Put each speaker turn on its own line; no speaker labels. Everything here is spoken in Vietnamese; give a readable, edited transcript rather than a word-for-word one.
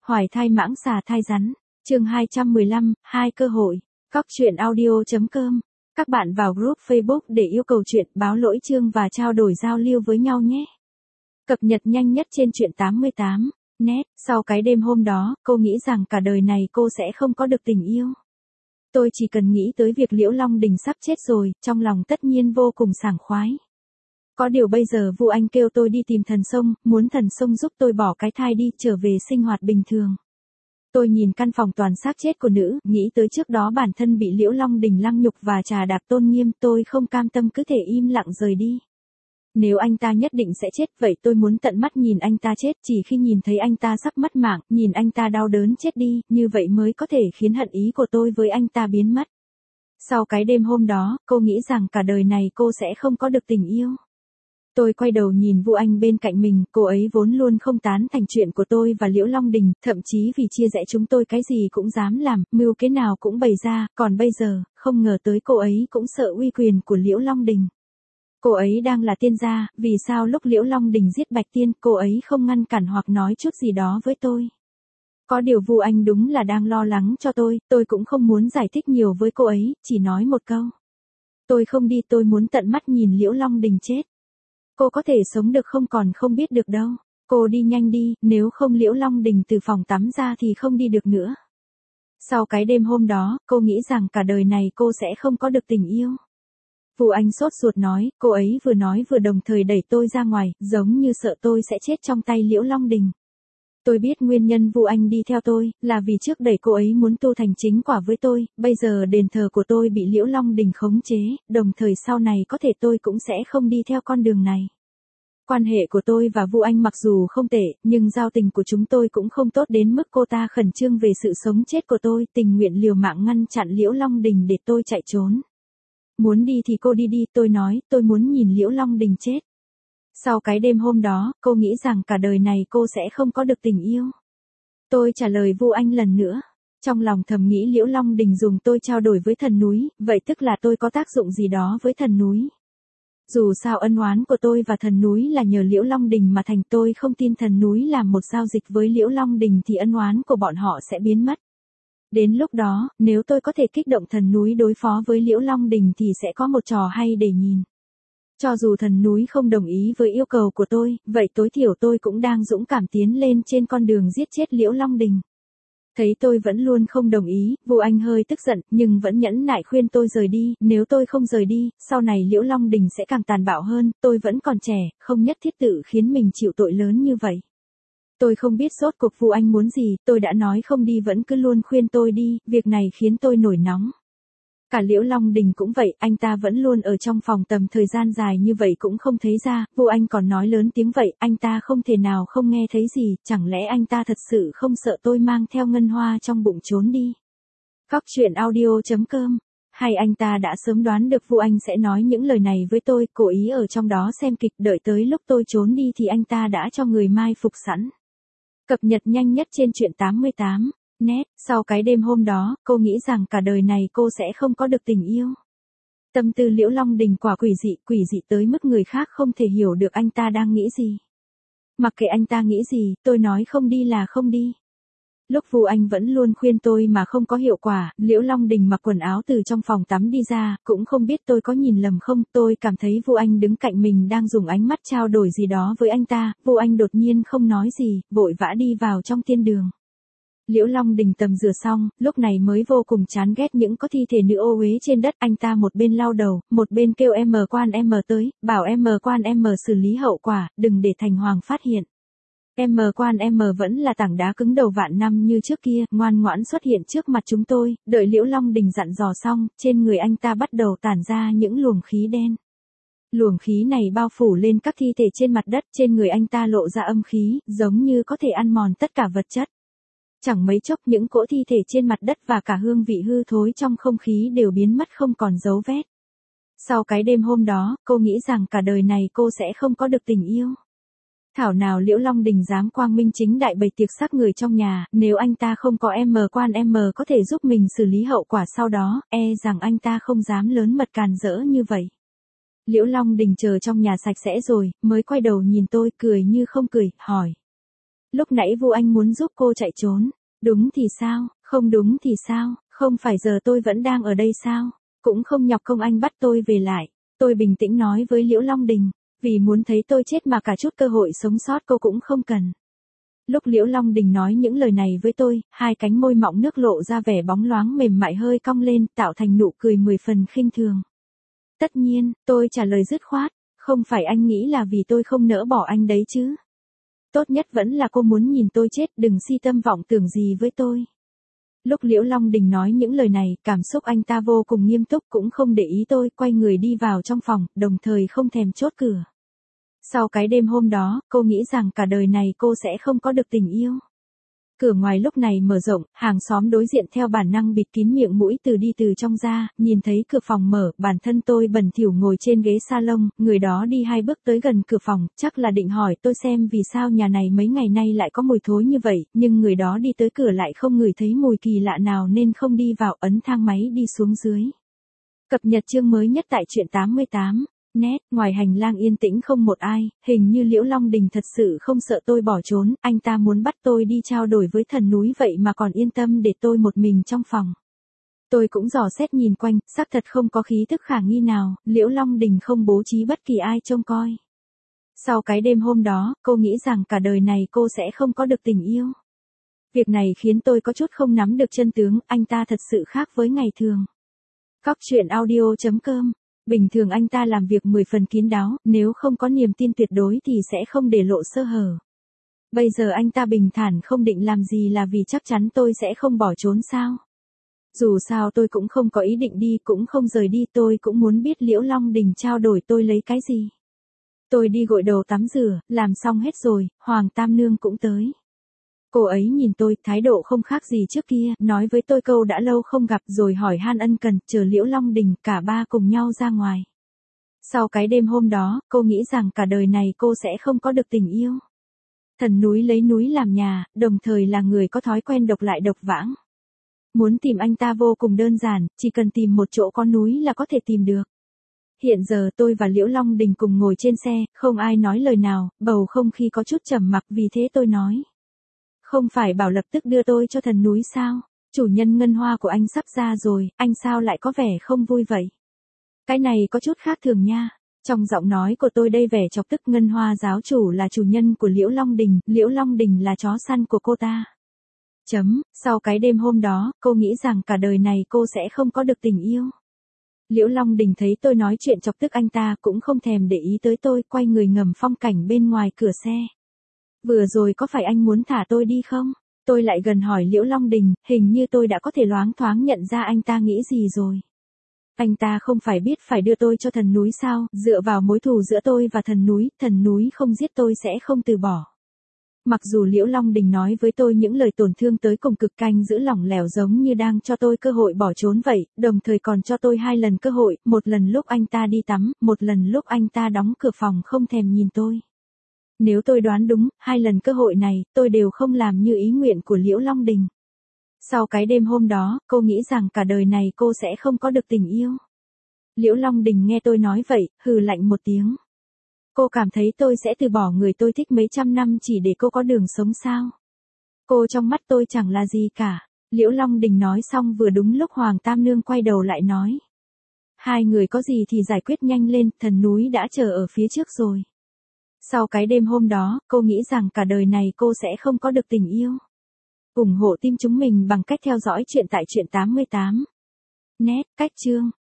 Hoài thai mãng xà thai rắn. Chương 215, hai cơ hội. Cóc truyện audio.com. Các bạn vào group Facebook để yêu cầu chuyện, báo lỗi chương và trao đổi giao lưu với nhau nhé. Cập nhật nhanh nhất trên truyện 88. Net. Sau cái đêm hôm đó, cô nghĩ rằng cả đời này cô sẽ không có được tình yêu. Tôi chỉ cần nghĩ tới việc Liễu Long Đình sắp chết rồi, trong lòng tất nhiên vô cùng sảng khoái. Có điều bây giờ Vu Anh kêu tôi đi tìm thần sông, muốn thần sông giúp tôi bỏ cái thai đi, trở về sinh hoạt bình thường. Tôi nhìn căn phòng toàn xác chết của nữ, nghĩ tới trước đó bản thân bị Liễu Long Đình lăng nhục và trà đạp tôn nghiêm, tôi không cam tâm cứ thể im lặng rời đi. Nếu anh ta nhất định sẽ chết, vậy tôi muốn tận mắt nhìn anh ta chết, chỉ khi nhìn thấy anh ta sắp mất mạng, nhìn anh ta đau đớn chết đi, như vậy mới có thể khiến hận ý của tôi với anh ta biến mất. Sau cái đêm hôm đó, cô nghĩ rằng cả đời này cô sẽ không có được tình yêu. Tôi quay đầu nhìn Vu Anh bên cạnh mình, cô ấy vốn luôn không tán thành chuyện của tôi và Liễu Long Đình, thậm chí vì chia rẽ chúng tôi cái gì cũng dám làm, mưu kế nào cũng bày ra, còn bây giờ, không ngờ tới cô ấy cũng sợ uy quyền của Liễu Long Đình. Cô ấy đang là tiên gia, vì sao lúc Liễu Long Đình giết Bạch Tiên, cô ấy không ngăn cản hoặc nói chút gì đó với tôi. Có điều Vu Anh đúng là đang lo lắng cho tôi cũng không muốn giải thích nhiều với cô ấy, chỉ nói một câu. Tôi không đi, tôi muốn tận mắt nhìn Liễu Long Đình chết. Cô có thể sống được không còn không biết được đâu. Cô đi nhanh đi, nếu không Liễu Long Đình từ phòng tắm ra thì không đi được nữa. Sau cái đêm hôm đó, cô nghĩ rằng cả đời này cô sẽ không có được tình yêu. Vu Anh sốt ruột nói vừa đồng thời đẩy tôi ra ngoài, giống như sợ tôi sẽ chết trong tay Liễu Long Đình. Tôi biết nguyên nhân Vu Anh đi theo tôi, là vì trước đẩy cô ấy muốn tu thành chính quả với tôi, bây giờ đền thờ của tôi bị Liễu Long Đình khống chế, đồng thời sau này có thể tôi cũng sẽ không đi theo con đường này. Quan hệ của tôi và Vu Anh mặc dù không tệ, nhưng giao tình của chúng tôi cũng không tốt đến mức cô ta khẩn trương về sự sống chết của tôi, tình nguyện liều mạng ngăn chặn Liễu Long Đình để tôi chạy trốn. Muốn đi thì cô đi đi, tôi nói, tôi muốn nhìn Liễu Long Đình chết. Sau cái đêm hôm đó, cô nghĩ rằng cả đời này cô sẽ không có được tình yêu. Tôi trả lời Vu Anh lần nữa. Trong lòng thầm nghĩ Liễu Long Đình dùng tôi trao đổi với thần núi, vậy tức là tôi có tác dụng gì đó với thần núi. Dù sao ân oán của tôi và thần núi là nhờ Liễu Long Đình mà thành, tôi không tin thần núi làm một giao dịch với Liễu Long Đình thì ân oán của bọn họ sẽ biến mất. Đến lúc đó, nếu tôi có thể kích động thần núi đối phó với Liễu Long Đình thì sẽ có một trò hay để nhìn. Cho dù thần núi không đồng ý với yêu cầu của tôi, vậy tối thiểu tôi cũng đang dũng cảm tiến lên trên con đường giết chết Liễu Long Đình. Thấy tôi vẫn luôn không đồng ý, Vu Anh hơi tức giận, nhưng vẫn nhẫn nại khuyên tôi rời đi, nếu tôi không rời đi, sau này Liễu Long Đình sẽ càng tàn bạo hơn, tôi vẫn còn trẻ, không nhất thiết tự khiến mình chịu tội lớn như vậy. Tôi không biết rốt cuộc Vu Anh muốn gì, tôi đã nói không đi vẫn cứ luôn khuyên tôi đi, việc này khiến tôi nổi nóng. Cả Liễu Long Đình cũng vậy, anh ta vẫn luôn ở trong phòng tầm thời gian dài như vậy cũng không thấy ra, Vu Anh còn nói lớn tiếng vậy, anh ta không thể nào không nghe thấy gì, chẳng lẽ anh ta thật sự không sợ tôi mang theo ngân hoa trong bụng trốn đi. Cóc truyện audio.com. Hay anh ta đã sớm đoán được Vu Anh sẽ nói những lời này với tôi, cố ý ở trong đó xem kịch, đợi tới lúc tôi trốn đi thì anh ta đã cho người mai phục sẵn. Cập nhật nhanh nhất trên truyện 88. Net. Sau cái đêm hôm đó, cô nghĩ rằng cả đời này cô sẽ không có được tình yêu. Tâm tư Liễu Long Đình quả quỷ dị tới mức người khác không thể hiểu được anh ta đang nghĩ gì. Mặc kệ anh ta nghĩ gì, tôi nói không đi là không đi. Lúc Vu Anh vẫn luôn khuyên tôi mà không có hiệu quả, Liễu Long Đình mặc quần áo từ trong phòng tắm đi ra, cũng không biết tôi có nhìn lầm không, tôi cảm thấy Vu Anh đứng cạnh mình đang dùng ánh mắt trao đổi gì đó với anh ta, Vu Anh đột nhiên không nói gì, vội vã đi vào trong tiên đường. Liễu Long Đình tầm rửa xong, lúc này mới vô cùng chán ghét những có thi thể nữ ô uế trên đất, anh ta một bên lau đầu, một bên kêu quan tới, bảo quan xử lý hậu quả, đừng để thành hoàng phát hiện. quan vẫn là tảng đá cứng đầu vạn năm như trước kia, ngoan ngoãn xuất hiện trước mặt chúng tôi, đợi Liễu Long Đình dặn dò xong, trên người anh ta bắt đầu tản ra những luồng khí đen. Luồng khí này bao phủ lên các thi thể trên mặt đất, trên người anh ta lộ ra âm khí, giống như có thể ăn mòn tất cả vật chất. Chẳng mấy chốc những cỗ thi thể trên mặt đất và cả hương vị hư thối trong không khí đều biến mất không còn dấu vết. Sau cái đêm hôm đó, cô nghĩ rằng cả đời này cô sẽ không có được tình yêu. Thảo nào Liễu Long Đình dám quang minh chính đại bày tiệc xác người trong nhà, nếu anh ta không có quan có thể giúp mình xử lý hậu quả sau đó, rằng anh ta không dám lớn mật càn rỡ như vậy. Liễu Long Đình chờ trong nhà sạch sẽ rồi, mới quay đầu nhìn tôi, cười như không cười, hỏi. Lúc nãy Vu Anh muốn giúp cô chạy trốn. Đúng thì sao, không đúng thì sao, không phải giờ tôi vẫn đang ở đây sao? Cũng không nhọc công anh bắt tôi về lại. Tôi bình tĩnh nói với Liễu Long Đình, vì muốn thấy tôi chết mà cả chút cơ hội sống sót cô cũng không cần. Lúc Liễu Long Đình nói những lời này với tôi, hai cánh môi mọng nước lộ ra vẻ bóng loáng mềm mại hơi cong lên, tạo thành nụ cười 10 phần khinh thường. Tất nhiên, tôi trả lời dứt khoát, không phải anh nghĩ là vì tôi không nỡ bỏ anh đấy chứ. Tốt nhất vẫn là cô muốn nhìn tôi chết, đừng si tâm vọng tưởng gì với tôi. Lúc Liễu Long Đình nói những lời này, cảm xúc anh ta vô cùng nghiêm túc, cũng không để ý tôi, quay người đi vào trong phòng, đồng thời không thèm chốt cửa. Sau cái đêm hôm đó, cô nghĩ rằng cả đời này cô sẽ không có được tình yêu. Cửa ngoài lúc này mở rộng, hàng xóm đối diện theo bản năng bịt kín miệng mũi đi từ trong ra, nhìn thấy cửa phòng mở, bản thân tôi bẩn thỉu ngồi trên ghế salon, người đó đi 2 bước tới gần cửa phòng, chắc là định hỏi tôi xem vì sao nhà này mấy ngày nay lại có mùi thối như vậy, nhưng người đó đi tới cửa lại không ngửi thấy mùi kỳ lạ nào nên không đi vào, ấn thang máy đi xuống dưới. Cập nhật chương mới nhất tại truyện 88. Nét, ngoài hành lang yên tĩnh không một ai, hình như Liễu Long Đình thật sự không sợ tôi bỏ trốn, anh ta muốn bắt tôi đi trao đổi với thần núi vậy mà còn yên tâm để tôi một mình trong phòng. Tôi cũng dò xét nhìn quanh, xác thật không có khí tức khả nghi nào, Liễu Long Đình không bố trí bất kỳ ai trông coi. Sau cái đêm hôm đó, cô nghĩ rằng cả đời này cô sẽ không có được tình yêu. Việc này khiến tôi có chút không nắm được chân tướng, anh ta thật sự khác với ngày thường. Cóc truyện audio.com. Bình thường anh ta làm việc 10 phần kín đáo, nếu không có niềm tin tuyệt đối thì sẽ không để lộ sơ hở. Bây giờ anh ta bình thản không định làm gì là vì chắc chắn tôi sẽ không bỏ trốn sao. Dù sao tôi cũng không có ý định đi, cũng không rời đi, tôi cũng muốn biết Liễu Long Đình trao đổi tôi lấy cái gì. Tôi đi gội đầu tắm rửa, làm xong hết rồi, Hoàng Tam Nương cũng tới. Cô ấy nhìn tôi, thái độ không khác gì trước kia, nói với tôi câu đã lâu không gặp rồi hỏi han ân cần, chờ Liễu Long Đình, cả ba cùng nhau ra ngoài. Sau cái đêm hôm đó, cô nghĩ rằng cả đời này cô sẽ không có được tình yêu. Thần núi lấy núi làm nhà, đồng thời là người có thói quen độc lại độc vãng. Muốn tìm anh ta vô cùng đơn giản, chỉ cần tìm một chỗ có núi là có thể tìm được. Hiện giờ tôi và Liễu Long Đình cùng ngồi trên xe, không ai nói lời nào, bầu không khí có chút trầm mặc, vì thế tôi nói. Không phải bảo lập tức đưa tôi cho thần núi sao? Chủ nhân ngân hoa của anh sắp ra rồi, anh sao lại có vẻ không vui vậy? Cái này có chút khác thường nha. Trong giọng nói của tôi đây vẻ chọc tức, ngân hoa giáo chủ là chủ nhân của Liễu Long Đình là chó săn của cô ta. Sau cái đêm hôm đó, cô nghĩ rằng cả đời này cô sẽ không có được tình yêu. Liễu Long Đình thấy tôi nói chuyện chọc tức anh ta cũng không thèm để ý tới tôi, quay người ngắm phong cảnh bên ngoài cửa xe. Vừa rồi có phải anh muốn thả tôi đi không? Tôi lại gần hỏi Liễu Long Đình, hình như tôi đã có thể loáng thoáng nhận ra anh ta nghĩ gì rồi. Anh ta không phải biết phải đưa tôi cho thần núi sao, dựa vào mối thù giữa tôi và thần núi không giết tôi sẽ không từ bỏ. Mặc dù Liễu Long Đình nói với tôi những lời tổn thương tới cùng cực, canh giữ lỏng lẻo giống như đang cho tôi cơ hội bỏ trốn vậy, đồng thời còn cho tôi 2 lần cơ hội, một lần lúc anh ta đi tắm, một lần lúc anh ta đóng cửa phòng không thèm nhìn tôi. Nếu tôi đoán đúng, 2 lần cơ hội này, tôi đều không làm như ý nguyện của Liễu Long Đình. Sau cái đêm hôm đó, cô nghĩ rằng cả đời này cô sẽ không có được tình yêu. Liễu Long Đình nghe tôi nói vậy, hừ lạnh một tiếng. Cô cảm thấy tôi sẽ từ bỏ người tôi thích mấy trăm năm chỉ để cô có đường sống sao? Cô trong mắt tôi chẳng là gì cả. Liễu Long Đình nói xong vừa đúng lúc Hoàng Tam Nương quay đầu lại nói. Hai người có gì thì giải quyết nhanh lên, thần núi đã chờ ở phía trước rồi. Sau cái đêm hôm đó, cô nghĩ rằng cả đời này cô sẽ không có được tình yêu. ủng hộ team chúng mình bằng cách theo dõi truyện tại truyện 88. Net, cách chương.